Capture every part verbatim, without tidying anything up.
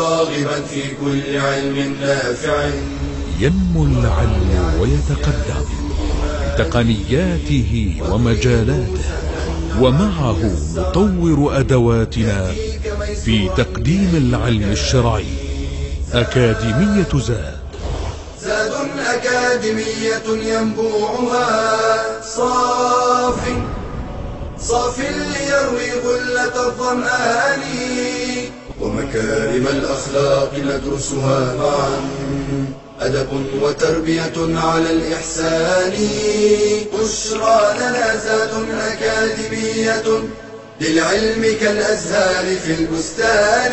راغبا في كل علم نافع. ينمو العلم ويتقدم بتقنياته ومجالاته، ومعه نطور أدواتنا في تقديم العلم الشرعي. أكاديمية زاد، زاد أكاديمية ينبوعها صاف صاف ليروي غلة الظمآن، ومكارم الأخلاق ندرسها معا، أدب وتربية على الإحسان. بشرى لنا زاد أكاديمية للعلم كالأزهار في البستان.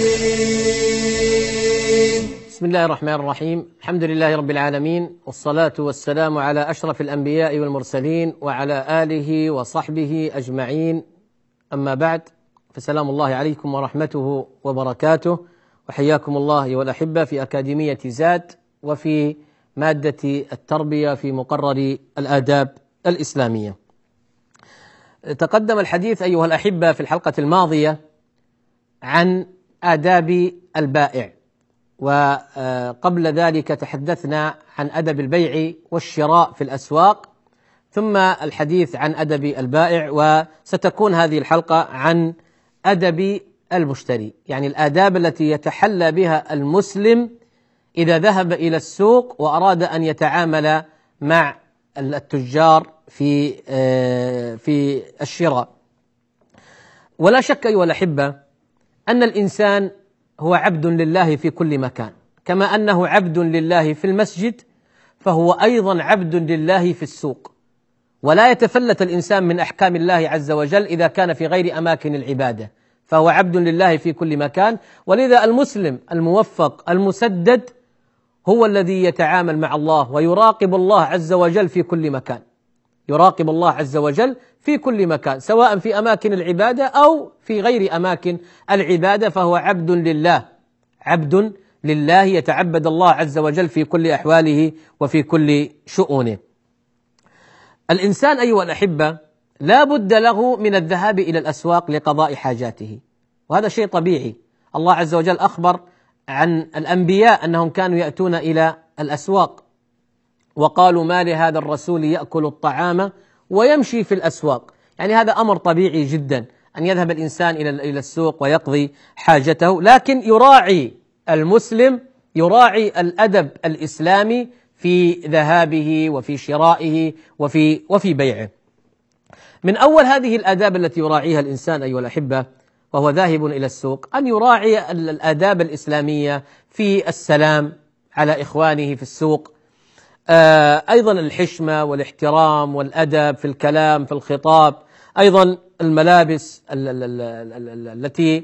بسم الله الرحمن الرحيم. الحمد لله رب العالمين، والصلاة والسلام على أشرف الأنبياء والمرسلين وعلى آله وصحبه أجمعين، أما بعد، فسلام الله عليكم ورحمته وبركاته، وحياكم الله أيها الأحبة في أكاديمية زاد وفي مادة التربية في مقرر الآداب الإسلامية. تقدم الحديث أيها الأحبة في الحلقة الماضية عن آداب البائع، وقبل ذلك تحدثنا عن أدب البيع والشراء في الأسواق، ثم الحديث عن أدب البائع، وستكون هذه الحلقة عن أدب المشتري، يعني الآداب التي يتحلى بها المسلم إذا ذهب إلى السوق وأراد أن يتعامل مع التجار في في الشراء. ولا شك أيها الأحبة أن الإنسان هو عبد لله في كل مكان، كما أنه عبد لله في المسجد فهو أيضا عبد لله في السوق، ولا يتفلت الإنسان من أحكام الله عز وجل إذا كان في غير أماكن العبادة، فهو عبد لله في كل مكان. ولذا المسلم الموفق المسدد هو الذي يتعامل مع الله ويراقب الله عز وجل في كل مكان، يراقب الله عز وجل في كل مكان، سواء في أماكن العبادة أو في غير أماكن العبادة، فهو عبد لله، عبد لله يتعبد الله عز وجل في كل أحواله وفي كل شؤونه. الإنسان أيها الأحبة لا بد له من الذهاب إلى الأسواق لقضاء حاجاته، وهذا شيء طبيعي. الله عز وجل أخبر عن الأنبياء أنهم كانوا يأتون إلى الأسواق، وقالوا ما لهذا الرسول يأكل الطعام ويمشي في الأسواق، يعني هذا أمر طبيعي جدا أن يذهب الإنسان إلى إلى السوق ويقضي حاجته، لكن يراعي المسلم يراعي الأدب الإسلامي في ذهابه وفي شرائه وفي وفي بيعه. من أول هذه الآداب التي يراعيها الإنسان أيها الأحبة وهو ذاهب إلى السوق أن يراعي الآداب الإسلامية في السلام على إخوانه في السوق، أيضا الحشمة والاحترام والأدب في الكلام في الخطاب، أيضا الملابس التي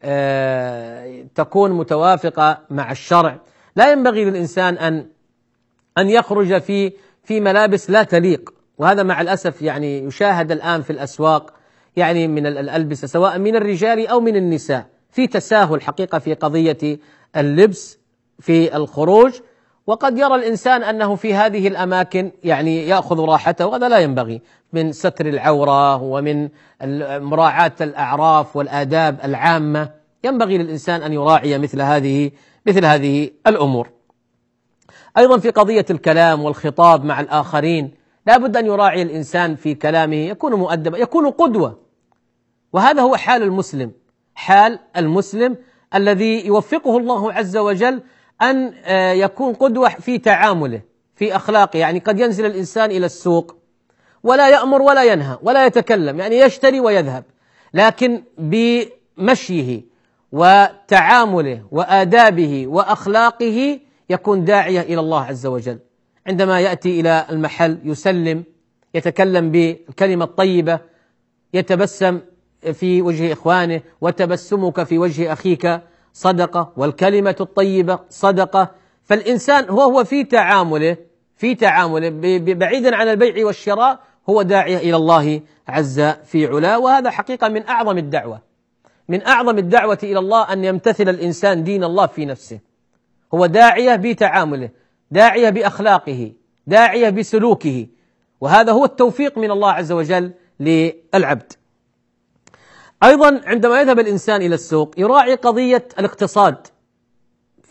تكون متوافقة مع الشرع. لا ينبغي للإنسان أن أن يخرج في في ملابس لا تليق، وهذا مع الأسف يعني يشاهد الآن في الأسواق، يعني من الألبسة سواء من الرجال أو من النساء، في تساهل حقيقة في قضية اللبس في الخروج، وقد يرى الإنسان أنه في هذه الأماكن يعني يأخذ راحته، وهذا لا ينبغي، من ستر العورة ومن مراعاة الأعراف والآداب العامة. ينبغي للإنسان أن يراعي مثل هذه مثل هذه الأمور. أيضا في قضية الكلام والخطاب مع الآخرين لا بد أن يراعي الإنسان في كلامه، يكون مؤدبا، يكون قدوة، وهذا هو حال المسلم، حال المسلم الذي يوفقه الله عز وجل أن يكون قدوة في تعامله في أخلاقه. يعني قد ينزل الإنسان إلى السوق ولا يأمر ولا ينهى ولا يتكلم، يعني يشتري ويذهب، لكن بمشيه وتعامله وآدابه وأخلاقه يكون داعية إلى الله عز وجل. عندما يأتي إلى المحل يسلم، يتكلم بالكلمة الطيبة، يتبسم في وجه إخوانه، وتبسمك في وجه أخيك صدقة، والكلمة الطيبة صدقة. فالإنسان هو هو في تعامله في تعامله بعيدا عن البيع والشراء هو داعية إلى الله عز في علاه، وهذا حقيقة من أعظم الدعوة من أعظم الدعوة إلى الله أن يمتثل الإنسان دين الله في نفسه. هو داعية بتعامله، داعية بأخلاقه، داعية بسلوكه، وهذا هو التوفيق من الله عز وجل للعبد. أيضا عندما يذهب الإنسان إلى السوق يراعي قضية الاقتصاد،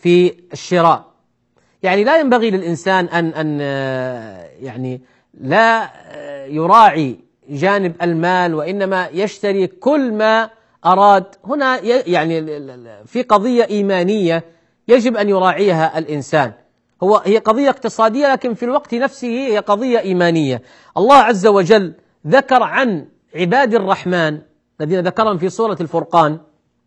في الشراء. يعني لا ينبغي للإنسان أن أن يعني لا يراعي جانب المال، وإنما يشتري كل ما أراد. هنا يعني في قضية إيمانية يجب أن يراعيها الإنسان. هو هي قضية اقتصادية، لكن في الوقت نفسه هي قضية إيمانية. الله عز وجل ذكر عن عباد الرحمن الذين ذكرهم في سورة الفرقان: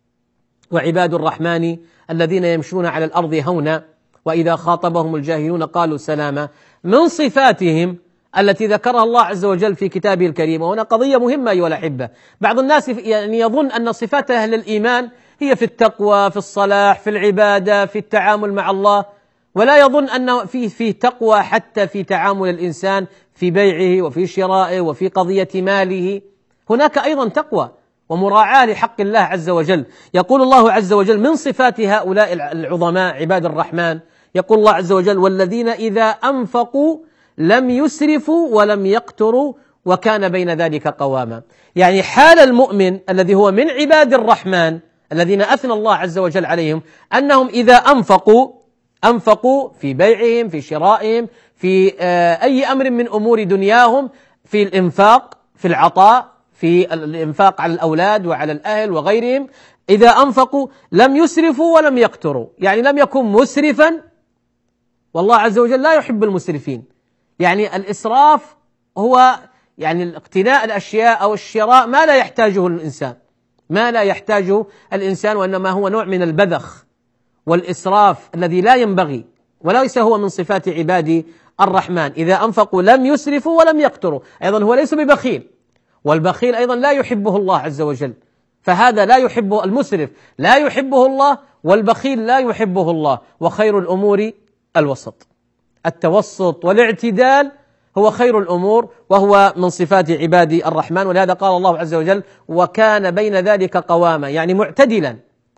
وعباد الرحمن الذين يمشون على الأرض هونا وإذا خاطبهم الجاهلون قالوا سلاما. من صفاتهم التي ذكرها الله عز وجل في كتابه الكريم. وهنا قضية مهمة أيها الأحبة. بعض الناس يعني يظن أن صفات أهل الإيمان هي في التقوى، في الصلاح، في العبادة، في التعامل مع الله، ولا يظن أن فيه في تقوى حتى في تعامل الإنسان في بيعه وفي شرائه وفي قضية ماله. هناك أيضا تقوى ومراعاة لحق الله عز وجل. يقول الله عز وجل من صفات هؤلاء العظماء عباد الرحمن، يقول الله عز وجل: والذين إذا أنفقوا لم يسرفوا ولم يقتروا وكان بين ذلك قواما. يعني حال المؤمن الذي هو من عباد الرحمن الذين أثنى الله عز وجل عليهم أنهم إذا أنفقوا أنفقوا في بيعهم، في شرائهم، في أي أمر من أمور دنياهم، في الإنفاق، في العطاء، في الإنفاق على الأولاد وعلى الأهل وغيرهم، إذا أنفقوا لم يسرفوا ولم يقتروا. يعني لم يكن مسرفا، والله عز وجل لا يحب المسرفين. يعني الإسراف هو يعني اقتناء الأشياء أو الشراء ما لا يحتاجه الإنسان، ما لا يحتاجه الإنسان، وإنما هو نوع من البذخ والإسراف الذي لا ينبغي، وليس هو من صفات عباد الرحمن. إذا أنفقوا لم يسرفوا ولم يقتروا. أيضا هو ليس ببخيل، والبخيل أيضا لا يحبه الله عز وجل، فهذا لا يحبه المسرف، لا يحبه الله، والبخيل لا يحبه الله. وخير الأمور الوسط، التوسط والاعتدال هو خير الأمور، وهو من صفات عباد الرحمن. ولهذا قال الله عز وجل: وكان بين ذلك قواما، يعني معتدلا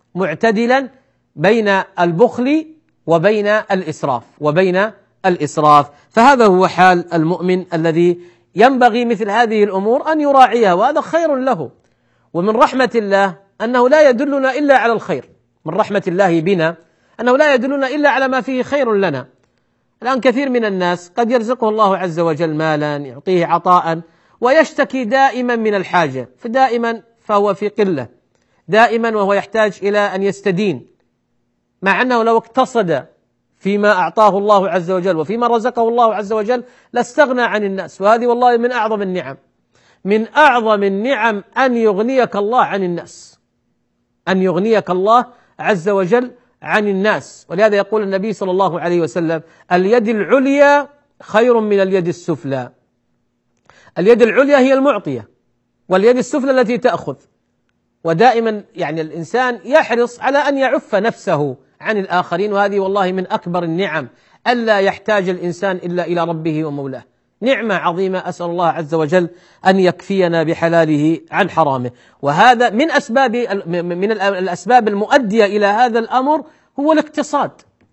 معتدلا بين البخل وبين الإسراف وبين الإسراف. فهذا هو حال المؤمن الذي ينبغي مثل هذه الأمور أن يراعيها، وهذا خير له. ومن رحمة الله أنه لا يدلنا إلا على الخير، من رحمة الله بنا أنه لا يدلنا إلا على ما فيه خير لنا. الآن كثير من الناس قد يرزقه الله عز وجل مالا، يعطيه عطاء، ويشتكي دائما من الحاجة، فدائما فهو في قلة، دائما وهو يحتاج إلى أن يستدين، مع أنه لو اقتصد فيما أعطاه الله عز وجل وفيما رزقه الله عز وجل لاستغنى عن الناس. وهذه والله من أعظم النعم، من أعظم النعم أن يغنيك الله عن الناس، أن يغنيك الله عز وجل عن الناس. ولهذا يقول النبي صلى الله عليه وسلم: اليد العليا خير من اليد السفلى. اليد العليا هي المعطية، واليد السفلى التي تأخذ. ودائما يعني الإنسان يحرص على أن يعف نفسه عن الآخرين، وهذه والله من أكبر النعم، ألا يحتاج الإنسان إلا إلى ربه ومولاه. نعمة عظيمة، أسأل الله عز وجل أن يكفينا بحلاله عن حرامه. وهذا من أسباب من الأسباب المؤدية إلى هذا الأمر هو الاقتصاد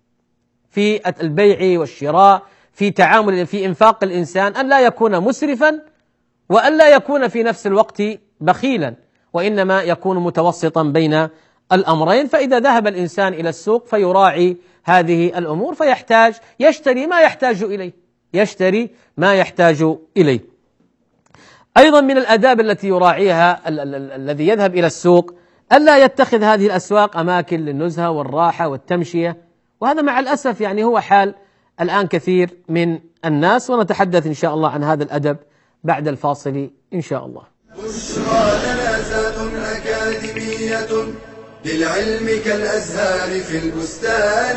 في البيع والشراء، في تعامل في إنفاق الإنسان، أن لا يكون مسرفا وأن لا يكون في نفس الوقت بخيلا، وإنما يكون متوسطا بين الأمرين. فإذا ذهب الإنسان إلى السوق فيراعي هذه الأمور، فيحتاج يشتري ما يحتاج إليه، يشتري ما يحتاج إليه. أيضا من الآداب التي يراعيها الذي يذهب إلى السوق ألا يتخذ هذه الأسواق أماكن للنزهة والراحة والتمشية، وهذا مع الأسف يعني هو حال الآن كثير من الناس. ونتحدث إن شاء الله عن هذا الأدب بعد الفاصل إن شاء الله. بشرى لنا زاد أكاديمية للعلم كالأزهار في البستان.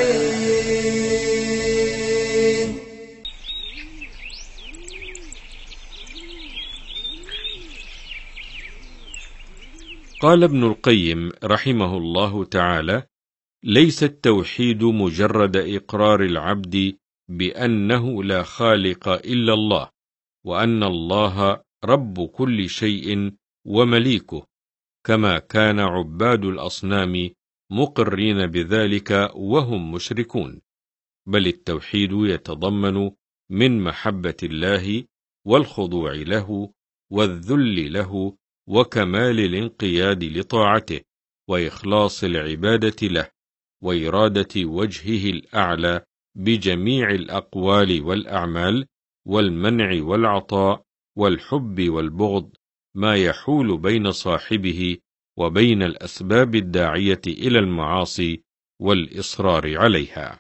قال ابن القيم رحمه الله تعالى: ليس التوحيد مجرد إقرار العبد بأنه لا خالق إلا الله، وأن الله رب كل شيء ومليكه، كما كان عباد الأصنام مقرين بذلك وهم مشركون، بل التوحيد يتضمن من محبة الله والخضوع له والذل له وكمال الانقياد لطاعته وإخلاص العبادة له وإرادة وجهه الأعلى بجميع الأقوال والأعمال، والمنع والعطاء، والحب والبغض، ما يحول بين صاحبه وبين الأسباب الداعية إلى المعاصي والإصرار عليها.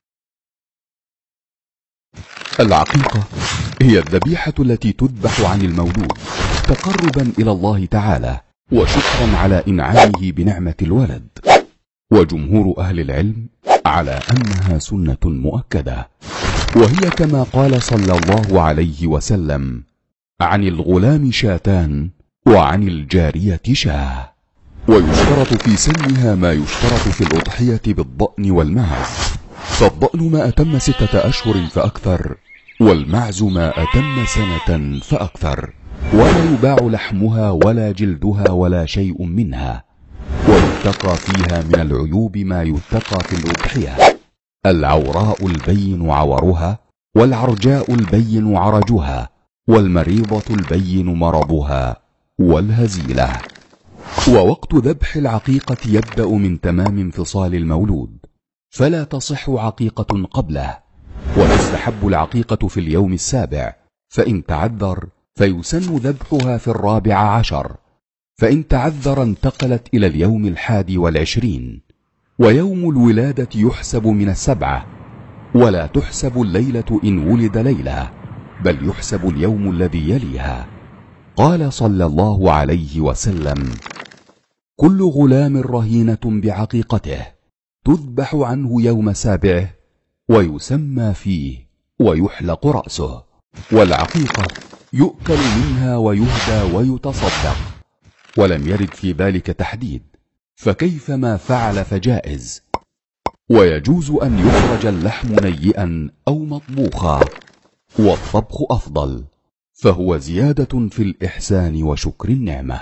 العقيقة هي الذبيحة التي تذبح عن المولود تقربا إلى الله تعالى وشكرا على إنعامه بنعمة الولد، وجمهور أهل العلم على أنها سنة مؤكدة، وهي كما قال صلى الله عليه وسلم: عن الغلام شاتان وعن الجارية شاه. ويشترط في سنها ما يشترط في الأضحية بالضأن والمعز، فالضأن ما أتم ستة أشهر فأكثر، والمعز ما أتم سنة فأكثر، ولا يباع لحمها ولا جلدها ولا شيء منها، ويتقى فيها من العيوب ما يتقى في الأضحية: العوراء البين عورها، والعرجاء البين عرجها، والمريضة البين مرضها، والهزيلة. ووقت ذبح العقيقة يبدأ من تمام انفصال المولود، فلا تصح عقيقة قبله، وتستحب العقيقة في اليوم السابع، فإن تعذر فيسن ذبحها في الرابع عشر، فإن تعذر انتقلت إلى اليوم الحادي والعشرين. ويوم الولادة يحسب من السبعة، ولا تحسب الليلة إن ولد ليلة، بل يحسب اليوم الذي يليها. قال صلى الله عليه وسلم: كل غلام رهينة بعقيقته، تذبح عنه يوم سابعه، ويسمى فيه، ويحلق رأسه. والعقيقة يؤكل منها ويهدى ويتصدق، ولم يرد في ذلك تحديد، فكيفما فعل فجائز. ويجوز أن يخرج اللحم نيئا أو مطبوخا، والطبخ أفضل، فهو زيادة في الإحسان وشكر النعمة.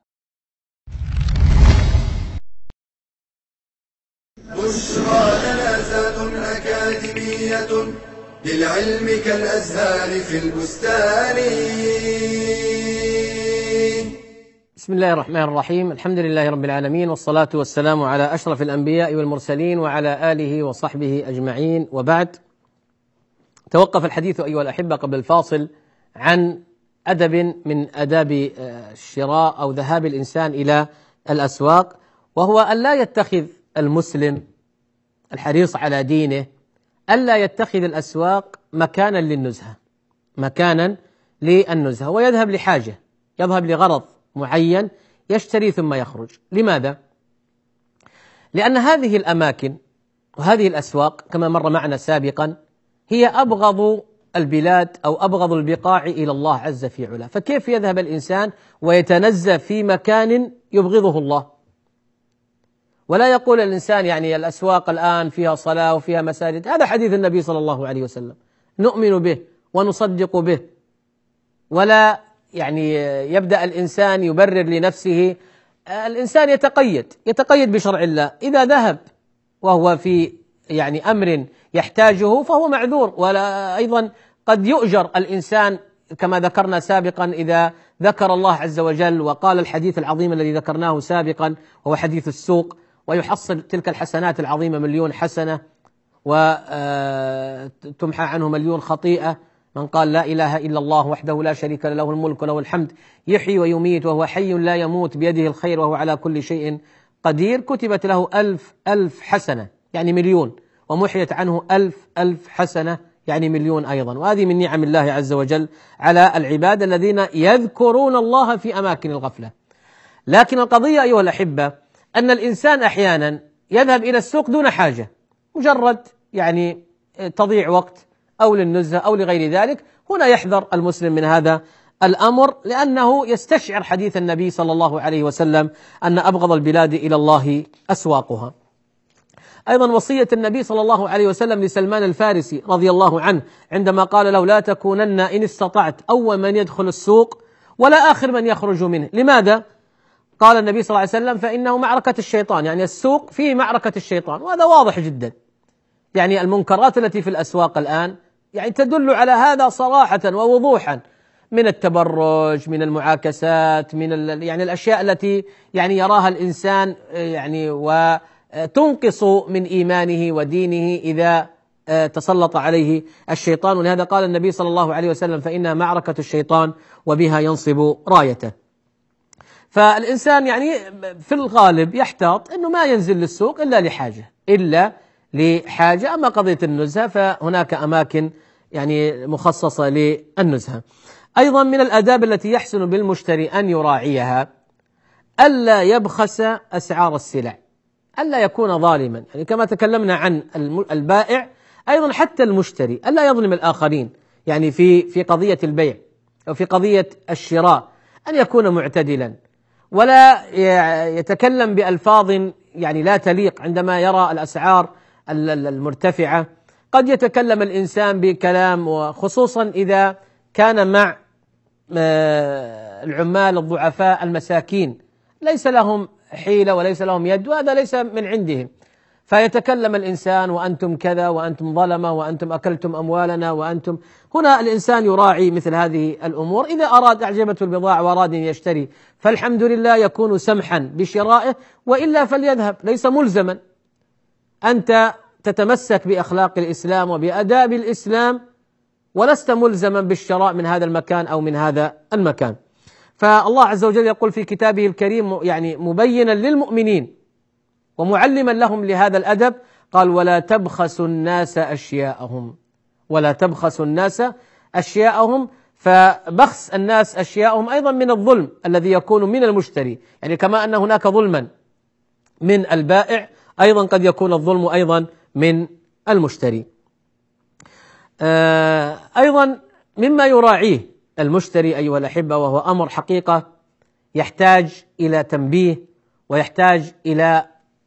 بشرى لنا زاد أكاديمية للعلم كالأزهار في البستان. بسم الله الرحمن الرحيم، الحمد لله رب العالمين، والصلاة والسلام على أشرف الأنبياء والمرسلين وعلى آله وصحبه أجمعين، وبعد. توقف الحديث أيها الأحبة قبل الفاصل عن أدب من أداب الشراء أو ذهاب الإنسان إلى الأسواق، وهو أن لا يتخذ المسلم الحريص على دينه ألا يتخذ الأسواق مكانا للنزهة، مكانا للنزهة، ويذهب لحاجة، يذهب لغرض معين، يشتري ثم يخرج. لماذا؟ لأن هذه الأماكن وهذه الأسواق كما مر معنا سابقا هي أبغض البلاد أو أبغض البقاع إلى الله عز في علا، فكيف يذهب الإنسان ويتنزه في مكان يبغضه الله؟ ولا يقول الإنسان يعني الأسواق الآن فيها صلاة وفيها مساجد، هذا حديث النبي صلى الله عليه وسلم، نؤمن به ونصدق به، ولا يعني يبدأ الإنسان يبرر لنفسه. الإنسان يتقيد يتقيد بشرع الله، إذا ذهب وهو في يعني أمر يحتاجه فهو معذور، ولا أيضا قد يؤجر الإنسان كما ذكرنا سابقا إذا ذكر الله عز وجل وقال الحديث العظيم الذي ذكرناه سابقا وهو حديث السوق، ويحصل تلك الحسنات العظيمة مليون حسنة وتمحى عنه مليون خطيئة. من قال لا إله إلا الله وحده لا شريك له، له الملك وله الحمد يحيي ويميت وهو حي لا يموت بيده الخير وهو على كل شيء قدير، كتبت له ألف ألف حسنة يعني مليون، ومحيت عنه ألف ألف حسنة يعني مليون أيضا. وهذه من نعم الله عز وجل على العباد الذين يذكرون الله في أماكن الغفلة. لكن القضية أيها الأحبة أن الإنسان أحيانا يذهب إلى السوق دون حاجة، مجرد يعني تضيع وقت أو للنزهة أو لغير ذلك. هنا يحذر المسلم من هذا الأمر، لأنه يستشعر حديث النبي صلى الله عليه وسلم أن أبغض البلاد إلى الله أسواقها. أيضا وصية النبي صلى الله عليه وسلم لسلمان الفارسي رضي الله عنه عندما قال له: لا تكونن إن استطعت أول من يدخل السوق ولا آخر من يخرج منه. لماذا؟ قال النبي صلى الله عليه وسلم: فإنه معركة الشيطان، يعني السوق فيه معركة الشيطان. وهذا واضح جدا، يعني المنكرات التي في الأسواق الآن يعني تدل على هذا صراحة ووضوحا، من التبرج، من المعاكسات، من يعني الأشياء التي يعني يراها الإنسان يعني و تنقص من إيمانه ودينه إذا تسلط عليه الشيطان. ولهذا قال النبي صلى الله عليه وسلم: فإنها معركة الشيطان وبها ينصب رايته. فالإنسان يعني في الغالب يحتاط أنه ما ينزل للسوق إلا لحاجة إلا لحاجة أما قضية النزهة فهناك أماكن يعني مخصصة للنزهة. أيضا من الآداب التي يحسن بالمشتري أن يراعيها ألا يبخس أسعار السلع، ألا يكون ظالما، يعني كما تكلمنا عن البائع أيضا حتى المشتري ألا يظلم الآخرين، يعني في في قضية البيع أو في قضية الشراء أن يكون معتدلا ولا يتكلم بألفاظ يعني لا تليق عندما يرى الأسعار المرتفعة. قد يتكلم الإنسان بكلام وخصوصا إذا كان مع العمال الضعفاء المساكين ليس لهم حيلة وليس لهم يد وهذا ليس من عندهم، فيتكلم الإنسان وأنتم كذا وأنتم ظلمة وأنتم أكلتم أموالنا وأنتم. هنا الإنسان يراعي مثل هذه الأمور. إذا أراد أعجبته البضاعة وأراد أن يشتري فالحمد لله يكون سمحا بشرائه، وإلا فليذهب، ليس ملزما. أنت تتمسك بأخلاق الإسلام وبأداب الإسلام ولست ملزما بالشراء من هذا المكان أو من هذا المكان. فالله عز وجل يقول في كتابه الكريم يعني مبينا للمؤمنين ومعلما لهم لهذا الأدب، قال: ولا تبخسوا الناس أشياءهم، ولا تبخسوا الناس أشياءهم. فبخس الناس أشياءهم أيضا من الظلم الذي يكون من المشتري، يعني كما أن هناك ظلما من البائع أيضا قد يكون الظلم أيضا من المشتري. أيضا مما يراعيه المشتري أيها الأحبة وهو أمر حقيقة يحتاج إلى تنبيه ويحتاج إلى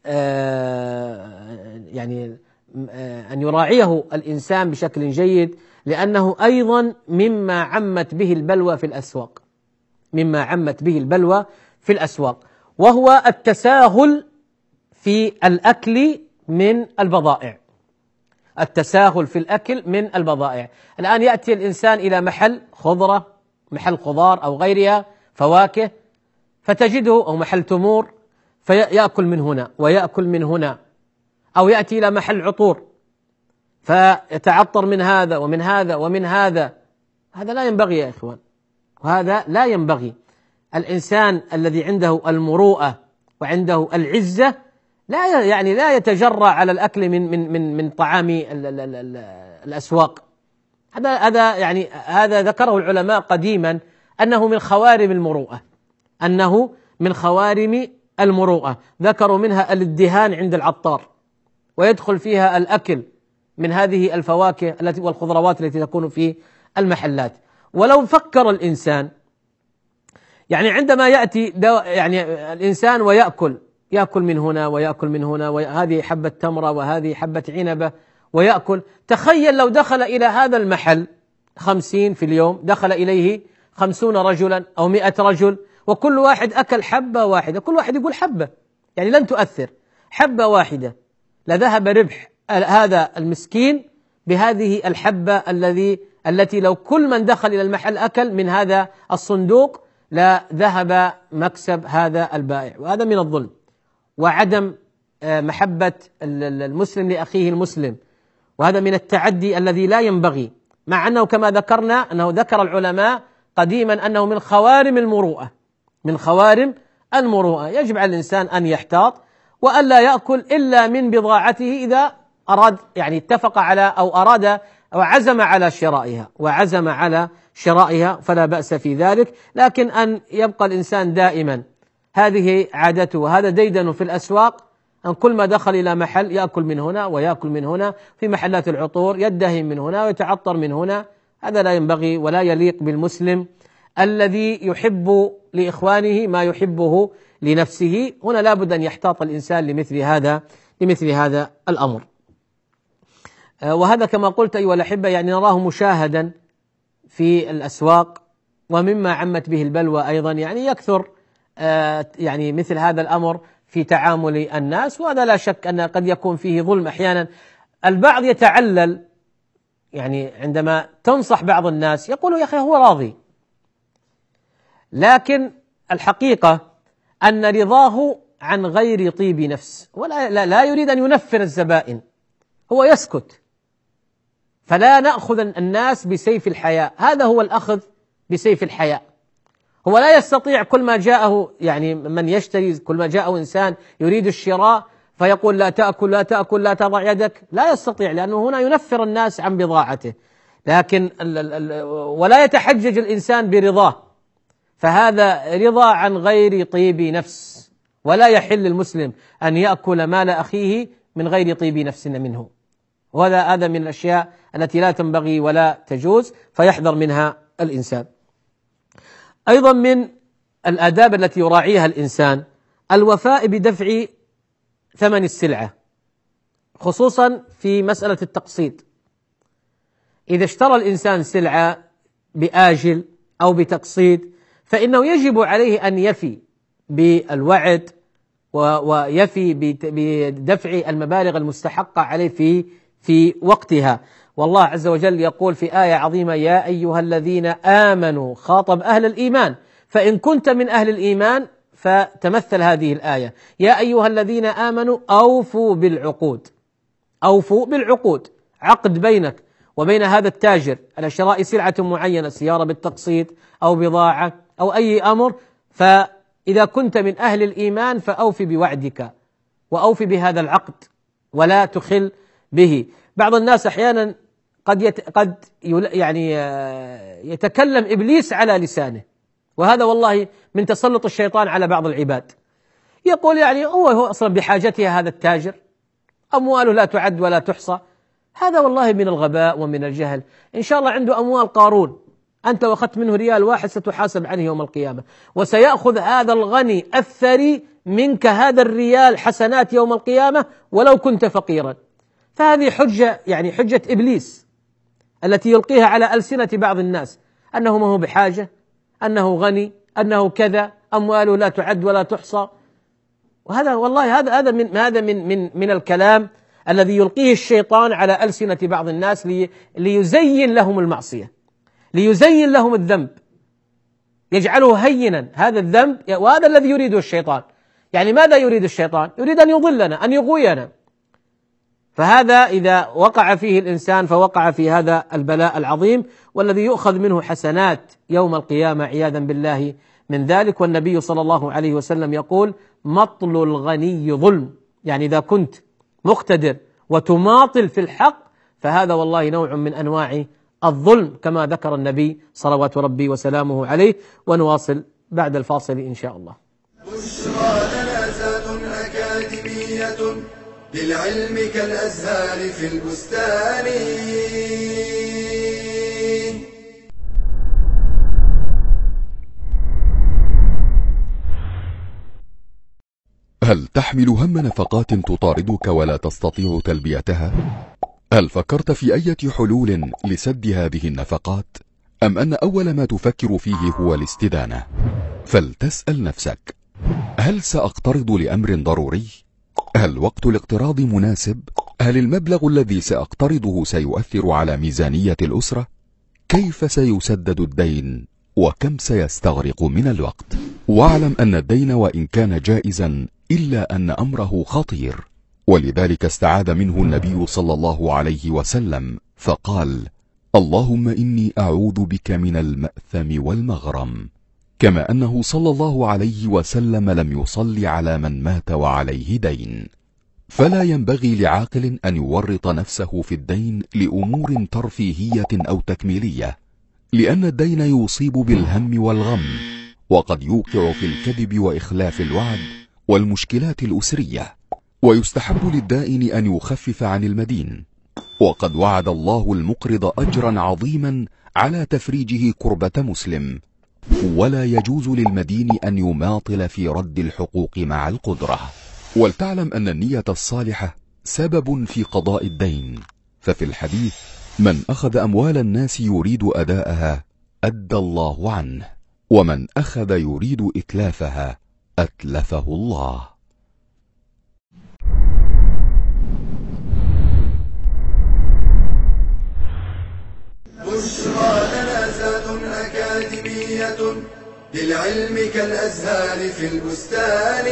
يعني أن يراعيه الإنسان بشكل جيد، لأنه أيضا مما عمت به البلوى في الأسواق، مما عمت به البلوى في الأسواق، وهو التساهل في الأكل من البضائع. التساهل في الأكل من البضائع. الآن يأتي الإنسان إلى محل خضرة، محل خضار أو غيرها فواكه، فتجده أو محل تمور فيأكل من هنا ويأكل من هنا، أو يأتي إلى محل عطور فيتعطر من هذا ومن هذا ومن هذا. هذا لا ينبغي يا إخوان، وهذا لا ينبغي. الإنسان الذي عنده المروءة وعنده العزة لا يعني لا يتجرأ على الأكل من من من من طعام الأسواق. هذا هذا يعني هذا ذكره العلماء قديما أنه من خوارم المروءة، أنه من خوارم المروءة. ذكروا منها الادهان عند العطار، ويدخل فيها الأكل من هذه الفواكه التي والخضروات التي تكون في المحلات. ولو فكر الإنسان يعني عندما يأتي يعني الإنسان ويأكل يأكل من هنا ويأكل من هنا، وهذه حبة تمرة وهذه حبة عنبة ويأكل. تخيل لو دخل إلى هذا المحل خمسين في اليوم، دخل إليه خمسون رجلا أو مئة رجل وكل واحد أكل حبة واحدة، كل واحد يقول حبة، يعني لن تؤثر حبة واحدة، لذهب ربح هذا المسكين بهذه الحبة الذي التي لو كل من دخل إلى المحل أكل من هذا الصندوق لا ذهب مكسب هذا البائع. وهذا من الظلم وعدم محبة المسلم لأخيه المسلم، وهذا من التعدي الذي لا ينبغي، مع أنه كما ذكرنا أنه ذكر العلماء قديما أنه من خوارم المروءة، من خوارم المروءة. يجب على الإنسان أن يحتاط وألا يأكل إلا من بضاعته إذا أراد يعني اتفق على أو أراد أو عزم على شرائها وعزم على شرائها فلا بأس في ذلك. لكن أن يبقى الإنسان دائما هذه عادته وهذا ديدنه في الأسواق، أن كل ما دخل إلى محل يأكل من هنا ويأكل من هنا، في محلات العطور يدهن من هنا ويتعطر من هنا، هذا لا ينبغي ولا يليق بالمسلم الذي يحب لإخوانه ما يحبه لنفسه. هنا لا بد أن يحتاط الإنسان لمثل هذا لمثل هذا الأمر. وهذا كما قلت أيها الأحبة يعني نراه مشاهدا في الأسواق، ومما عمت به البلوى أيضا يعني يكثر يعني مثل هذا الأمر في تعامل الناس، وهذا لا شك أن قد يكون فيه ظلم أحيانا. البعض يتعلل يعني عندما تنصح بعض الناس يقول يا أخي هو راضي، لكن الحقيقة أن رضاه عن غير طيب نفس، ولا لا, لا يريد أن ينفر الزبائن، هو يسكت. فلا نأخذ الناس بسيف الحياء، هذا هو الأخذ بسيف الحياء. هو لا يستطيع كل ما جاءه، يعني من يشتري كل ما جاءه إنسان يريد الشراء فيقول لا تأكل لا تأكل لا تضع يدك، لا يستطيع، لأنه هنا ينفر الناس عن بضاعته. لكن ولا يتحجج الإنسان برضاه، فهذا رضا عن غير طيب نفس، ولا يحل للمسلم أن يأكل مال أخيه من غير طيب نفس منه، وهذا هذا من الأشياء التي لا تنبغي ولا تجوز، فيحذر منها الإنسان. أيضا من الآداب التي يراعيها الإنسان الوفاء بدفع ثمن السلعة، خصوصا في مسألة التقسيط. إذا اشترى الإنسان سلعة بآجل أو بتقسيط فإنه يجب عليه أن يفي بالوعد ويفي بدفع المبالغ المستحقة عليه في في وقتها. والله عز وجل يقول في آية عظيمة: يا أيها الذين آمنوا، خاطب أهل الإيمان، فإن كنت من أهل الإيمان فتمثل هذه الآية: يا أيها الذين آمنوا أوفوا بالعقود. أوفوا بالعقود، عقد بينك وبين هذا التاجر على شراء سلعة معينة، سيارة بالتقسيط أو بضاعة أو أي أمر، فإذا كنت من أهل الإيمان فأوفي بوعدك وأوفي بهذا العقد ولا تخل به. بعض الناس أحيانا قد يت قد يعني يتكلم إبليس على لسانه، وهذا والله من تسلط الشيطان على بعض العباد. يقول يعني هو هو أصلا بحاجتها هذا التاجر، أمواله لا تعد ولا تحصى. هذا والله من الغباء ومن الجهل. إن شاء الله عنده أموال قارون، أنت لو أخذت منه ريال واحد ستحاسب عنه يوم القيامة، وسيأخذ هذا الغني الثري منك هذا الريال حسنات يوم القيامة ولو كنت فقيرا. فهذه حجة، يعني حجة إبليس التي يلقيها على ألسنة بعض الناس، أنه ما هو بحاجة، أنه غني، أنه كذا، أمواله لا تعد ولا تحصى. وهذا والله هذا هذا من هذا من من من الكلام الذي يلقيه الشيطان على ألسنة بعض الناس لي ليزين لهم المعصية، ليزين لهم الذنب، يجعله هينا هذا الذنب. وهذا الذي يريده الشيطان. يعني ماذا يريد الشيطان؟ يريد أن يضلنا، أن يغوينا. فهذا إذا وقع فيه الإنسان فوقع في هذا البلاء العظيم، والذي يؤخذ منه حسنات يوم القيامة عياذا بالله من ذلك. والنبي صلى الله عليه وسلم يقول: مطل الغني ظلم. يعني إذا كنت مقتدر وتماطل في الحق فهذا والله نوع من أنواع الظلم، كما ذكر النبي صلوات ربي وسلامه عليه. ونواصل بعد الفاصل إن شاء الله. بشرى جنازات أكاديمية للعلم كالأزهار في البستان. هل تحمل هم نفقات تطاردك ولا تستطيع تلبيتها؟ هل فكرت في أي حلول لسد هذه النفقات؟ أم أن أول ما تفكر فيه هو الاستدانة؟ فلتسأل نفسك: هل سأقترض لأمر ضروري؟ هل وقت الاقتراض مناسب؟ هل المبلغ الذي سأقترضه سيؤثر على ميزانية الأسرة؟ كيف سيسدد الدين؟ وكم سيستغرق من الوقت؟ واعلم أن الدين وإن كان جائزا إلا أن أمره خطير، ولذلك استعاذ منه النبي صلى الله عليه وسلم فقال: اللهم إني أعوذ بك من المأثم والمغرم. كما أنه صلى الله عليه وسلم لم يصلي على من مات وعليه دين. فلا ينبغي لعاقل أن يورط نفسه في الدين لأمور ترفيهية أو تكميلية، لأن الدين يصيب بالهم والغم، وقد يوقع في الكذب وإخلاف الوعد والمشكلات الأسرية. ويستحب للدائن أن يخفف عن المدين، وقد وعد الله المقرض أجرا عظيما على تفريجه كربة مسلم. ولا يجوز للمدين أن يماطل في رد الحقوق مع القدرة. ولتعلم أن النية الصالحة سبب في قضاء الدين. ففي الحديث: من أخذ أموال الناس يريد أداءها أدى الله عنه، ومن أخذ يريد إتلافها أتلفه الله. بشرى جنازات أكاديمية للعلم كالأزهار في البستان.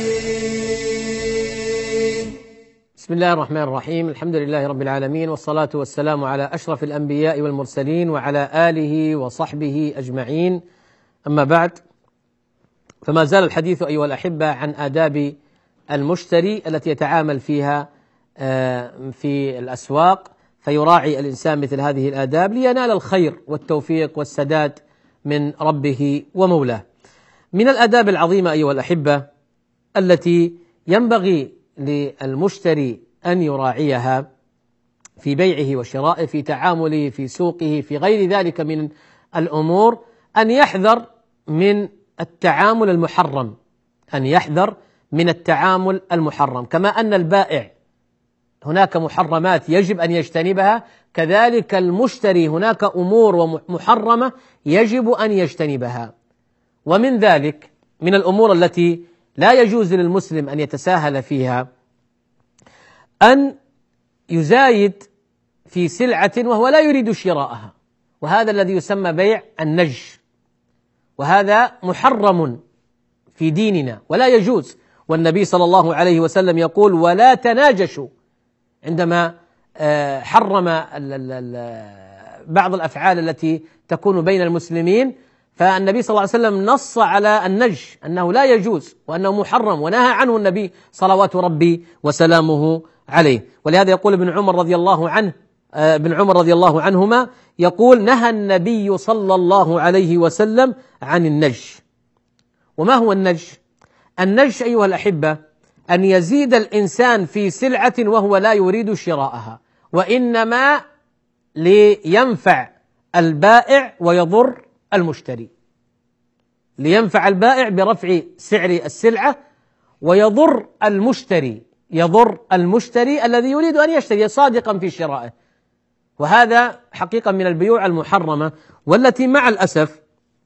بسم الله الرحمن الرحيم. الحمد لله رب العالمين، والصلاة والسلام على أشرف الأنبياء والمرسلين وعلى آله وصحبه أجمعين، أما بعد، فما زال الحديث أيها الأحبة عن آداب المشتري التي يتعامل فيها في الأسواق، فيراعي الإنسان مثل هذه الآداب لينال الخير والتوفيق والسداد من ربه ومولاه. من الآداب العظيمة أيها الأحبة التي ينبغي للمشتري أن يراعيها في بيعه وشرائه، في تعامله في سوقه، في غير ذلك من الأمور، أن يحذر من التعامل المحرم، أن يحذر من التعامل المحرم. كما أن البائع هناك محرمات يجب أن يجتنبها، كذلك المشتري هناك أمور محرمة يجب أن يجتنبها. ومن ذلك من الأمور التي لا يجوز للمسلم أن يتساهل فيها أن يزايد في سلعة وهو لا يريد شراءها، وهذا الذي يسمى بيع النج، وهذا محرم في ديننا ولا يجوز. والنبي صلى الله عليه وسلم يقول: ولا تناجشوا، عندما حرم بعض الأفعال التي تكون بين المسلمين، فالنبي صلى الله عليه وسلم نص على النج أنه لا يجوز وأنه محرم، ونهى عنه النبي صلوات ربي وسلامه عليه. ولهذا يقول ابن عمر رضي الله عنه ابن عمر رضي الله عنهما يقول: نهى النبي صلى الله عليه وسلم عن النج. وما هو النج؟ النج أيها الأحبة أن يزيد الإنسان في سلعة وهو لا يريد شراءها، وإنما لينفع البائع ويضر المشتري، لينفع البائع برفع سعر السلعة ويضر المشتري، يضر المشتري الذي يريد أن يشتري صادقا في شرائه. وهذا حقيقة من البيوع المحرمة، والتي مع الأسف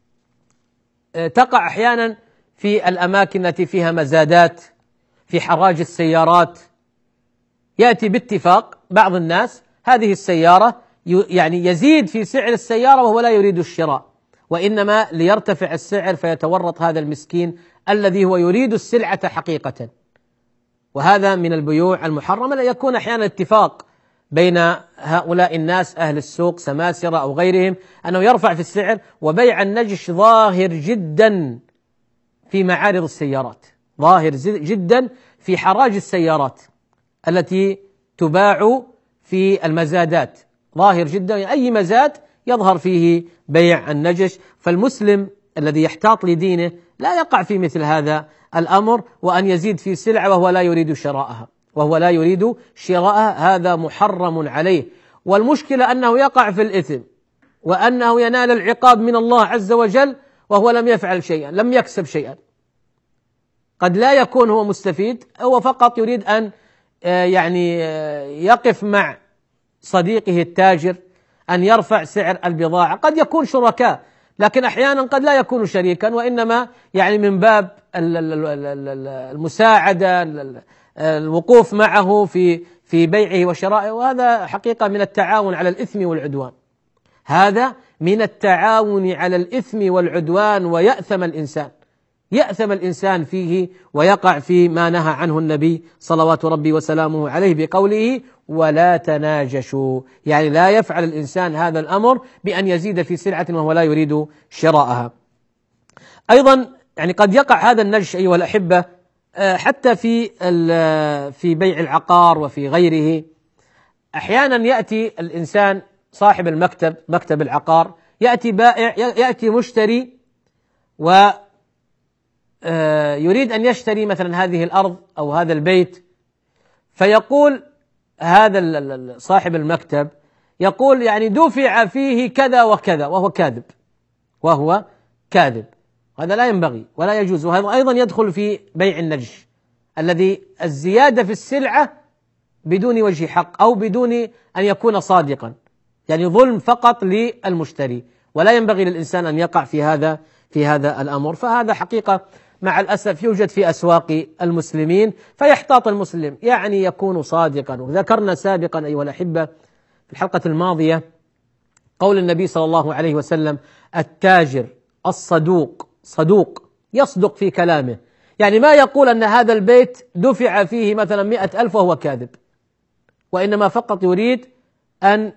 تقع أحيانا في الأماكن التي فيها مزادات، في حراج السيارات، يأتي باتفاق بعض الناس هذه السيارة يعني يزيد في سعر السيارة وهو لا يريد الشراء، وإنما ليرتفع السعر فيتورط هذا المسكين الذي هو يريد السلعة حقيقة. وهذا من البيوع المحرمة، لا يكون أحيانا اتفاق بين هؤلاء الناس أهل السوق سماسرة أو غيرهم أنه يرفع في السعر. وبيع النجش ظاهر جدا في معارض السيارات، ظاهر جدا في حراج السيارات التي تباع في المزادات، ظاهر جدا أي مزاد يظهر فيه بيع النجش. فالمسلم الذي يحتاط لدينه لا يقع في مثل هذا الأمر، وأن يزيد في سلعة وهو لا يريد شراءها وهو لا يريد شراءها هذا محرم عليه. والمشكلة أنه يقع في الإثم، وأنه ينال العقاب من الله عز وجل وهو لم يفعل شيئا، لم يكسب شيئا. قد لا يكون هو مستفيد، هو فقط يريد أن يعني يقف مع صديقه التاجر أن يرفع سعر البضاعة. قد يكون شركاء، لكن أحيانا قد لا يكون شريكا، وإنما يعني من باب المساعدة، الوقوف معه في في بيعه وشرائه. وهذا حقيقة من التعاون على الإثم والعدوان، هذا من التعاون على الإثم والعدوان، ويأثم الإنسان يأثم الإنسان فيه ويقع في ما نهى عنه النبي صلوات ربي وسلامه عليه بقوله: ولا تناجشوا، يعني لا يفعل الإنسان هذا الأمر بأن يزيد في سلعة وهو لا يريد شراءها. أيضا يعني قد يقع هذا النجش أيها الأحبة حتى في في بيع العقار وفي غيره. أحيانا يأتي الإنسان صاحب المكتب، مكتب العقار، يأتي بائع، يأتي مشتري و يريد أن يشتري مثلا هذه الأرض أو هذا البيت، فيقول هذا صاحب المكتب يقول يعني دفع فيه كذا وكذا، وهو كاذب وهو كاذب هذا لا ينبغي ولا يجوز. وهذا أيضا يدخل في بيع النجش الذي الزيادة في السلعة بدون وجه حق أو بدون أن يكون صادقا، يعني ظلم فقط للمشتري، ولا ينبغي للإنسان أن يقع في هذا في هذا الأمر. فهذا حقيقة مع الأسف يوجد في أسواق المسلمين، فيحتاط المسلم يعني يكون صادقا. وذكرنا سابقا أيها الأحبة في الحلقة الماضية قول النبي صلى الله عليه وسلم: التاجر الصدوق صدوق يصدق في كلامه، يعني ما يقول أن هذا البيت دفع فيه مثلا مئة ألف وهو كاذب، وإنما فقط يريد أن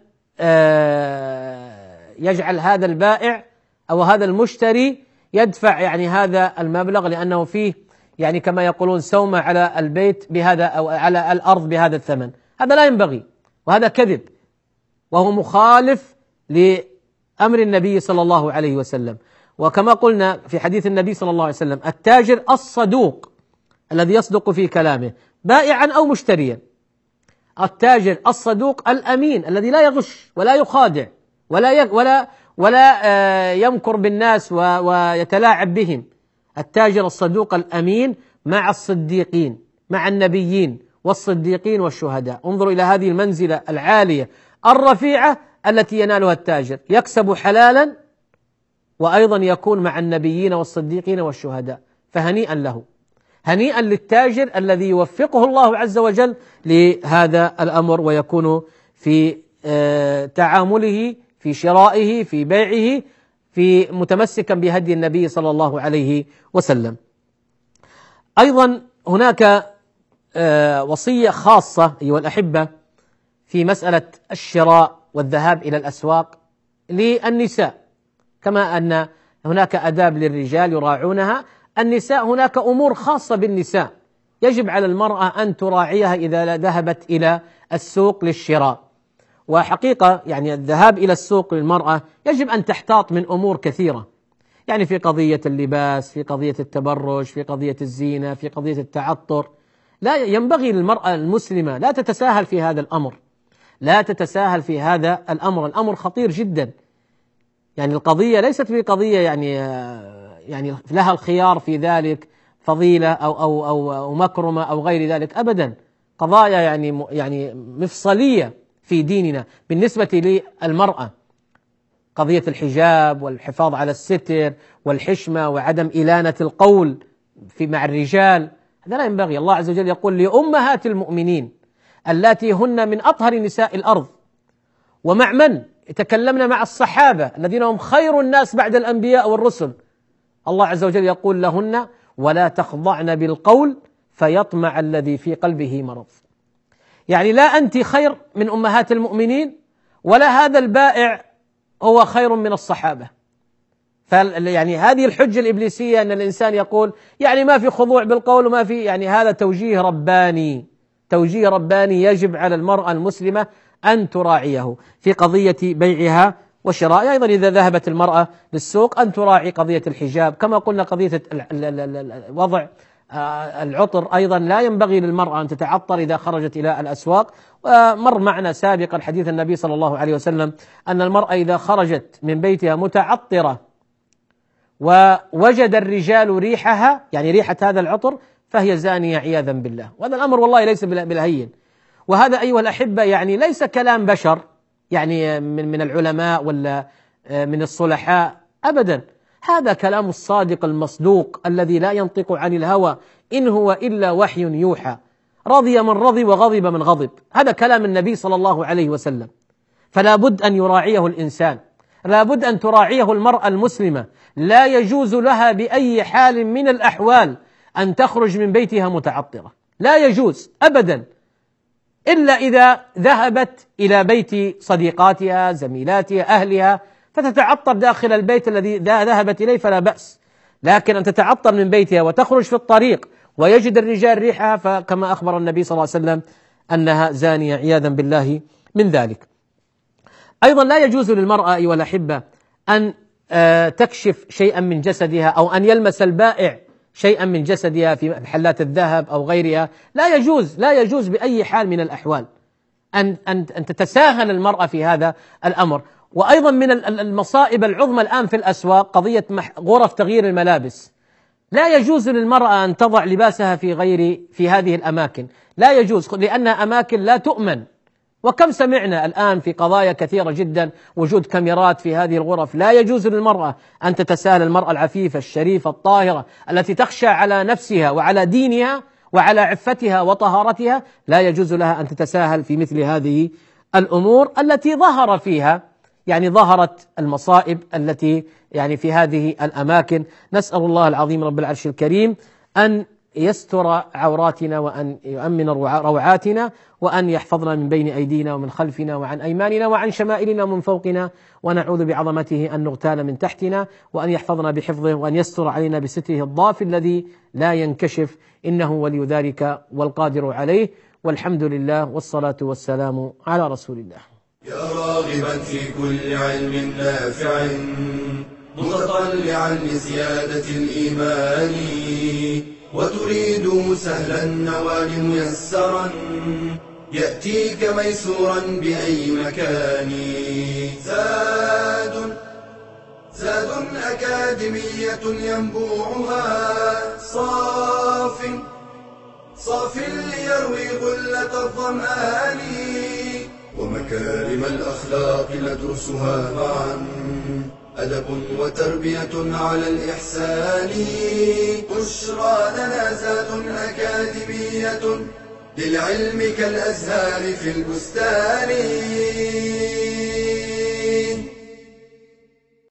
يجعل هذا البائع أو هذا المشتري يدفع يعني هذا المبلغ، لأنه فيه يعني كما يقولون سومة على البيت بهذا أو على الأرض بهذا الثمن. هذا لا ينبغي، وهذا كذب، وهو مخالف لأمر النبي صلى الله عليه وسلم. وكما قلنا في حديث النبي صلى الله عليه وسلم: التاجر الصدوق الذي يصدق في كلامه بائعا أو مشتريا. التاجر الصدوق الأمين الذي لا يغش ولا يخادع ولا ولا ولا يمكر بالناس ويتلاعب بهم. التاجر الصدوق الأمين مع الصديقين، مع النبيين والصديقين والشهداء. انظروا إلى هذه المنزلة العالية الرفيعة التي ينالها التاجر، يكسب حلالا وأيضا يكون مع النبيين والصديقين والشهداء. فهنيئا له، هنيئا للتاجر الذي يوفقه الله عز وجل لهذا الأمر، ويكون في تعامله في شرائه في بيعه في متمسكا بهدي النبي صلى الله عليه وسلم. أيضا هناك وصية خاصة أيها الأحبة في مسألة الشراء والذهاب إلى الأسواق للنساء. كما أن هناك آداب للرجال يراعونها، النساء هناك أمور خاصة بالنساء يجب على المرأة أن تراعيها إذا ذهبت إلى السوق للشراء. وحقيقة يعني الذهاب إلى السوق للمرأة يجب أن تحتاط من أمور كثيرة، يعني في قضية اللباس، في قضية التبرج، في قضية الزينة، في قضية التعطر. لا ينبغي للمرأة المسلمة لا تتساهل في هذا الأمر، لا تتساهل في هذا الأمر، الأمر خطير جدا. يعني القضية ليست في قضية يعني يعني لها الخيار في ذلك، فضيلة أو أو أو, أو مكرمة أو غير ذلك، أبدا. قضايا يعني يعني مفصلية في ديننا بالنسبة للمرأة، قضية الحجاب والحفاظ على الستر والحشمة وعدم إلانة القول في مع الرجال، هذا لا ينبغي. الله عز وجل يقول: لأمهات المؤمنين اللاتي هن من أطهر نساء الأرض. ومع من؟ يتكلمنا مع الصحابة الذين هم خير الناس بعد الأنبياء والرسل. الله عز وجل يقول لهن: ولا تخضعن بالقول فيطمع الذي في قلبه مرض. يعني لا أنت خير من أمهات المؤمنين، ولا هذا البائع هو خير من الصحابة. يعني هذه الحجة الإبليسية أن الإنسان يقول يعني ما في خضوع بالقول وما في، يعني هذا توجيه رباني، توجيه رباني يجب على المرأة المسلمة أن تراعيه في قضية بيعها وشرائها. أيضا إذا ذهبت المرأة للسوق أن تراعي قضية الحجاب، كما قلنا قضية وضع العطر أيضا لا ينبغي للمرأة أن تتعطر إذا خرجت إلى الأسواق. ومر معنا سابقا حديث النبي صلى الله عليه وسلم أن المرأة إذا خرجت من بيتها متعطرة ووجد الرجال ريحها، يعني ريحة هذا العطر، فهي زانية عياذا بالله. وهذا الأمر والله ليس بالهين. وهذا أيها الأحبة يعني ليس كلام بشر، يعني من من العلماء ولا من الصلحاء، أبدا. هذا كلام الصادق المصدوق الذي لا ينطق عن الهوى، إن هو إلا وحي يوحى. رضي من رضي وغضب من غضب، هذا كلام النبي صلى الله عليه وسلم. فلا بد أن يراعيه الإنسان، لا بد أن تراعيه المرأة المسلمة. لا يجوز لها بأي حال من الأحوال أن تخرج من بيتها متعطرة، لا يجوز أبدا، إلا إذا ذهبت إلى بيت صديقاتها زميلاتها أهلها فتتعطر داخل البيت الذي ذهبت إليه فلا بأس. لكن أن تتعطر من بيتها وتخرج في الطريق ويجد الرجال ريحها، فكما أخبر النبي صلى الله عليه وسلم أنها زانية عياذا بالله من ذلك. أيضا لا يجوز للمرأة أيها الأحبة أن تكشف شيئا من جسدها، أو أن يلمس البائع شيئا من جسدها في محلات الذهب أو غيرها. لا يجوز، لا يجوز بأي حال من الأحوال أن أن أن تتساهل المرأة في هذا الأمر. وأيضا من المصائب العظمى الآن في الأسواق قضية غرف تغيير الملابس. لا يجوز للمرأة أن تضع لباسها في غير في هذه الأماكن، لا يجوز، لأنها أماكن لا تؤمن. وكم سمعنا الآن في قضايا كثيرة جدا وجود كاميرات في هذه الغرف. لا يجوز للمرأة أن تتساهل، المرأة العفيفة الشريفة الطاهرة التي تخشى على نفسها وعلى دينها وعلى عفتها وطهارتها، لا يجوز لها أن تتساهل في مثل هذه الأمور التي ظهر فيها يعني ظهرت المصائب التي يعني في هذه الأماكن. نسأل الله العظيم رب العرش الكريم أن يستر عوراتنا وأن يؤمن روعاتنا وأن يحفظنا من بين أيدينا ومن خلفنا وعن أيماننا وعن شمائلنا ومن فوقنا، ونعوذ بعظمته أن نغتال من تحتنا، وأن يحفظنا بحفظه وأن يستر علينا بستره الضاف الذي لا ينكشف، إنه ولي ذلك والقادر عليه. والحمد لله والصلاة والسلام على رسول الله. يا راغبا في كل علم نافع متطلعا لزيادة الإيمان وتريد سهلا النوال ميسرا يأتيك ميسورا بأي مكان. زاد زاد أكاديمية ينبوعها صاف صاف ليروي غلة الظمآن ومكارم الأخلاق ندرسها معا أدب وتربية على الإحسان. بشرى لنا زاد أكاديمية للعلم كالأزهار في البستان.